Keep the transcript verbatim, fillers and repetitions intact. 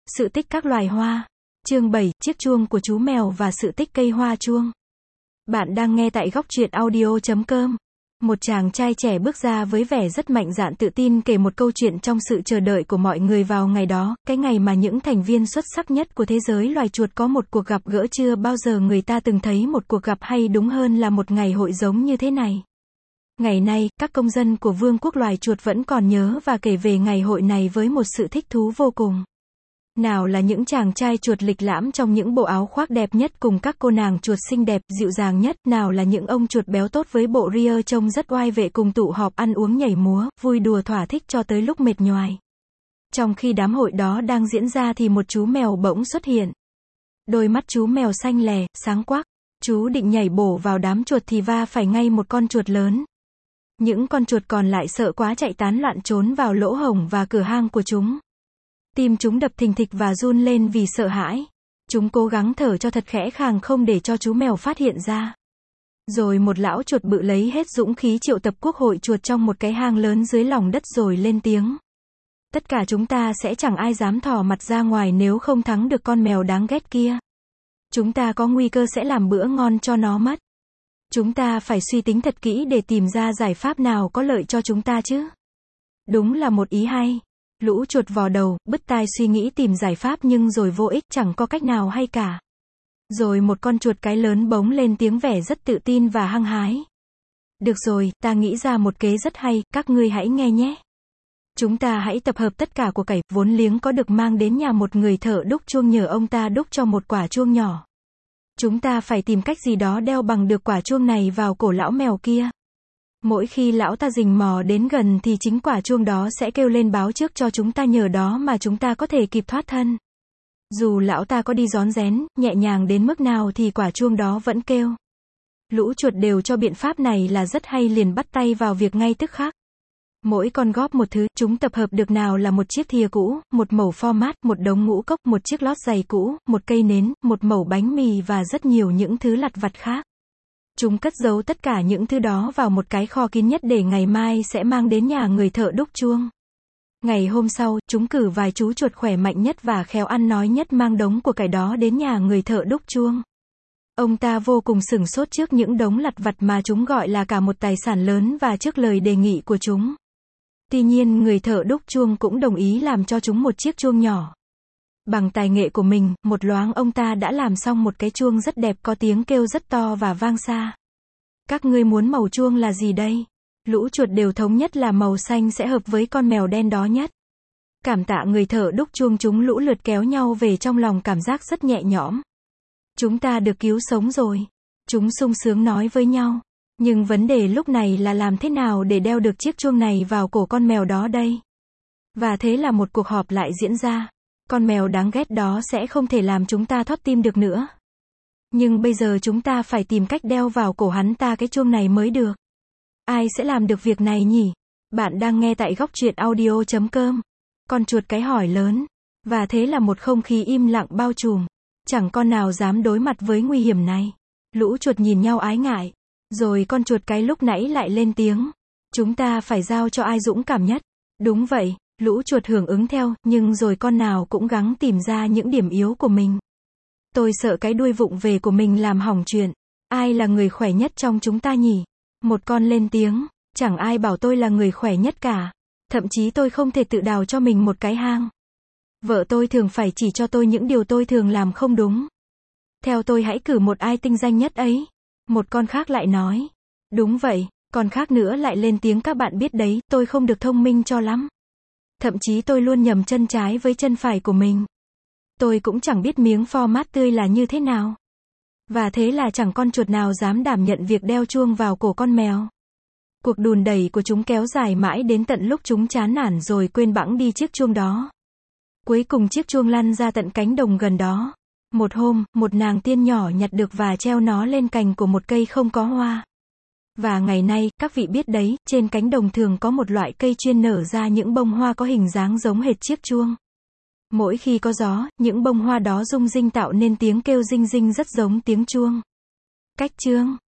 Sự tích các loài hoa. Chương bảy, chiếc chuông của chú mèo và sự tích cây hoa chuông. Bạn đang nghe tại góc truyện audio chấm com. Một chàng trai trẻ bước ra với vẻ rất mạnh dạn tự tin kể một câu chuyện trong sự chờ đợi của mọi người vào ngày đó, cái ngày mà những thành viên xuất sắc nhất của thế giới loài chuột có một cuộc gặp gỡ chưa bao giờ người ta từng thấy một cuộc gặp hay đúng hơn là một ngày hội giống như thế này. Ngày nay, các công dân của vương quốc loài chuột vẫn còn nhớ và kể về ngày hội này với một sự thích thú vô cùng. Nào là những chàng trai chuột lịch lãm trong những bộ áo khoác đẹp nhất cùng các cô nàng chuột xinh đẹp, dịu dàng nhất, nào là những ông chuột béo tốt với bộ ria trông rất oai vệ cùng tụ họp ăn uống nhảy múa, vui đùa thỏa thích cho tới lúc mệt nhoài. Trong khi đám hội đó đang diễn ra thì một chú mèo bỗng xuất hiện. Đôi mắt chú mèo xanh lè, sáng quắc. Chú định nhảy bổ vào đám chuột thì va phải ngay một con chuột lớn. Những con chuột còn lại sợ quá chạy tán loạn trốn vào lỗ hổng và cửa hang của chúng. Tim chúng đập thình thịch và run lên vì sợ hãi. Chúng cố gắng thở cho thật khẽ khàng không để cho chú mèo phát hiện ra. Rồi một lão chuột bự lấy hết dũng khí triệu tập quốc hội chuột trong một cái hang lớn dưới lòng đất rồi lên tiếng. Tất cả chúng ta sẽ chẳng ai dám thò mặt ra ngoài nếu không thắng được con mèo đáng ghét kia. Chúng ta có nguy cơ sẽ làm bữa ngon cho nó mất. Chúng ta phải suy tính thật kỹ để tìm ra giải pháp nào có lợi cho chúng ta chứ. Đúng là một ý hay. Lũ chuột vò đầu, bứt tai suy nghĩ tìm giải pháp nhưng rồi vô ích, chẳng có cách nào hay cả. Rồi một con chuột cái lớn bỗng lên tiếng vẻ rất tự tin và hăng hái. Được rồi, ta nghĩ ra một kế rất hay, các ngươi hãy nghe nhé. Chúng ta hãy tập hợp tất cả của cải, vốn liếng có được mang đến nhà một người thợ đúc chuông nhờ ông ta đúc cho một quả chuông nhỏ. Chúng ta phải tìm cách gì đó đeo bằng được quả chuông này vào cổ lão mèo kia. Mỗi khi lão ta rình mò đến gần thì chính quả chuông đó sẽ kêu lên báo trước cho chúng ta, nhờ đó mà chúng ta có thể kịp thoát thân. Dù lão ta có đi rón rén, nhẹ nhàng đến mức nào thì quả chuông đó vẫn kêu. Lũ chuột đều cho biện pháp này là rất hay, liền bắt tay vào việc ngay tức khắc. Mỗi con góp một thứ, chúng tập hợp được nào là một chiếc thìa cũ, một mẩu pho mát, một đống ngũ cốc, một chiếc lót giày cũ, một cây nến, một mẩu bánh mì và rất nhiều những thứ lặt vặt khác. Chúng cất giấu tất cả những thứ đó vào một cái kho kín nhất để ngày mai sẽ mang đến nhà người thợ đúc chuông. Ngày hôm sau, chúng cử vài chú chuột khỏe mạnh nhất và khéo ăn nói nhất mang đống của cải đó đến nhà người thợ đúc chuông. Ông ta vô cùng sửng sốt trước những đống lặt vặt mà chúng gọi là cả một tài sản lớn và trước lời đề nghị của chúng. Tuy nhiên người thợ đúc chuông cũng đồng ý làm cho chúng một chiếc chuông nhỏ. Bằng tài nghệ của mình, một loáng ông ta đã làm xong một cái chuông rất đẹp có tiếng kêu rất to và vang xa. Các ngươi muốn màu chuông là gì đây? Lũ chuột đều thống nhất là màu xanh sẽ hợp với con mèo đen đó nhất. Cảm tạ người thợ đúc chuông, chúng lũ lượt kéo nhau về trong lòng cảm giác rất nhẹ nhõm. Chúng ta được cứu sống rồi. Chúng sung sướng nói với nhau. Nhưng vấn đề lúc này là làm thế nào để đeo được chiếc chuông này vào cổ con mèo đó đây? Và thế là một cuộc họp lại diễn ra. Con mèo đáng ghét đó sẽ không thể làm chúng ta thoát tim được nữa. Nhưng bây giờ chúng ta phải tìm cách đeo vào cổ hắn ta cái chuông này mới được. Ai sẽ làm được việc này nhỉ? Bạn đang nghe tại góc truyện audio chấm com. Con chuột cái hỏi lớn. Và thế là một không khí im lặng bao trùm. Chẳng con nào dám đối mặt với nguy hiểm này. Lũ chuột nhìn nhau ái ngại. Rồi con chuột cái lúc nãy lại lên tiếng. Chúng ta phải giao cho ai dũng cảm nhất. Đúng vậy, lũ chuột hưởng ứng theo, nhưng rồi con nào cũng gắng tìm ra những điểm yếu của mình. Tôi sợ cái đuôi vụng về của mình làm hỏng chuyện. Ai là người khỏe nhất trong chúng ta nhỉ? Một con lên tiếng. Chẳng ai bảo tôi là người khỏe nhất cả. Thậm chí tôi không thể tự đào cho mình một cái hang. Vợ tôi thường phải chỉ cho tôi những điều tôi thường làm không đúng. Theo tôi hãy cử một ai tinh danh nhất ấy. Một con khác lại nói. Đúng vậy, con khác nữa lại lên tiếng, các bạn biết đấy, tôi không được thông minh cho lắm. Thậm chí tôi luôn nhầm chân trái với chân phải của mình. Tôi cũng chẳng biết miếng pho mát tươi là như thế nào. Và thế là chẳng con chuột nào dám đảm nhận việc đeo chuông vào cổ con mèo. Cuộc đùn đẩy của chúng kéo dài mãi đến tận lúc chúng chán nản rồi quên bẵng đi chiếc chuông đó. Cuối cùng chiếc chuông lăn ra tận cánh đồng gần đó. Một hôm, một nàng tiên nhỏ nhặt được và treo nó lên cành của một cây không có hoa. Và ngày nay, các vị biết đấy, trên cánh đồng thường có một loại cây chuyên nở ra những bông hoa có hình dáng giống hệt chiếc chuông. Mỗi khi có gió, những bông hoa đó rung rinh tạo nên tiếng kêu rinh rinh rất giống tiếng chuông. Cách chương